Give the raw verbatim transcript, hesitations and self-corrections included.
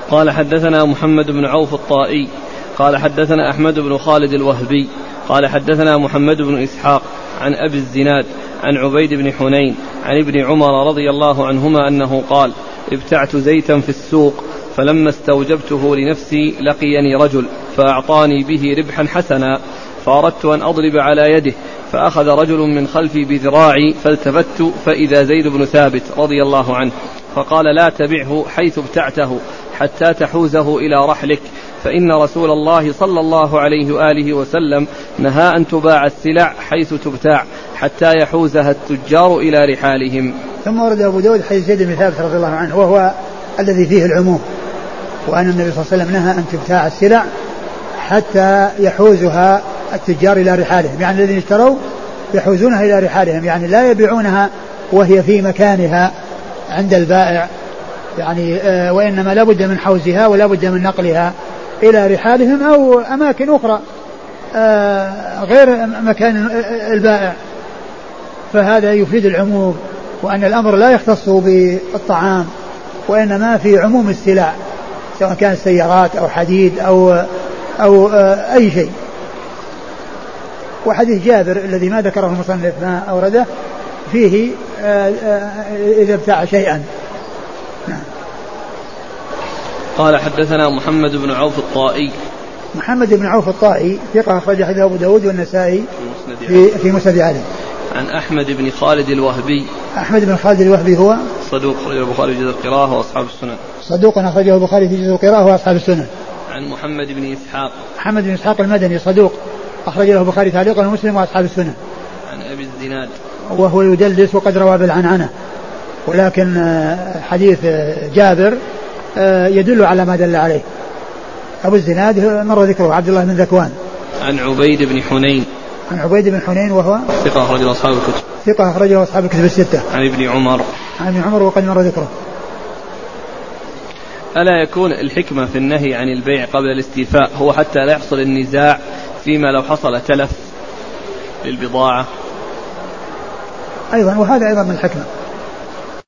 قال حدثنا محمد بن عوف الطائي قال حدثنا أحمد بن خالد الوهبي قال حدثنا محمد بن إسحاق عن أبي الزناد عن عبيد بن حنين عن ابن عمر رضي الله عنهما أنه قال ابتعت زيتا في السوق فلما استوجبته لنفسي لقيني رجل فأعطاني به ربحا حسنا فأردت أن أضرب على يده فأخذ رجل من خلفي بذراعي فالتفت فإذا زيد بن ثابت رضي الله عنه فقال لا تبعه حيث ابتعته حتى تحوزه إلى رحلك فإن رسول الله صلى الله عليه وآله وسلم نهى أن تباع السلع حيث تبتاع حتى يحوزها التجار إلى رحالهم. ثم ورد أبو داود حديث زيد بن ثابت رضي الله عنه وهو الذي فيه العموم وأن النبي صلى الله عليه وسلم نهى أن تبتاع السلع حتى يحوزها التجار إلى رحالهم، يعني الذين اشتروا يحوزونها إلى رحالهم، يعني لا يبيعونها وهي في مكانها عند البائع، يعني آه وإنما لا بد من حوزها ولا بد من نقلها إلى رحالهم أو أماكن أخرى آه غير مكان البائع. فهذا يفيد العموم وأن الأمر لا يختص بالطعام وإنما في عموم السلع سواء كانت سيارات أو حديد أو أو آه أي شيء. وحديث جابر الذي ما ذكره المصنف ما أورده فيه آآ آآ إذا ابتاع شيئا. نعم. قال حدثنا محمد بن عوف الطائي محمد بن عوف الطائي ثقة أخرج حديث أبو داود والنسائي في, في مسند علي. عن أحمد بن خالد الوهبي أحمد بن خالد الوهبي هو صدوق أخرجه البخاري في جزء القراءة وأصحاب السنن صدوق أخرجه البخاري في جزء القراءة وأصحاب السنن. عن محمد بن إسحاق محمد بن إسحاق المدني صدوق أخرج له البخاري تعليقا ومسلم وأصحاب السنن. عن أبي الزناد وهو يدلس وقد روى بالعنعنة، ولكن حديث جابر يدل على ما دل عليه. أبو الزناد مر ذكره عبد الله بن ذكوان. عن عبيد بن حنين عن عبيد بن حنين وهو ثقة أخرجه أصحاب الكتب ثقة أخرجه أصحاب الكتب الستة. عن ابن عمر عن ابن عمر وقد مر ذكره. ألا يكون الحكمة في النهي عن البيع قبل الاستيفاء هو حتى لا يحصل النزاع فيما لو حصل تلف للبضاعة؟ أيضا وهذا أيضا من الحكمة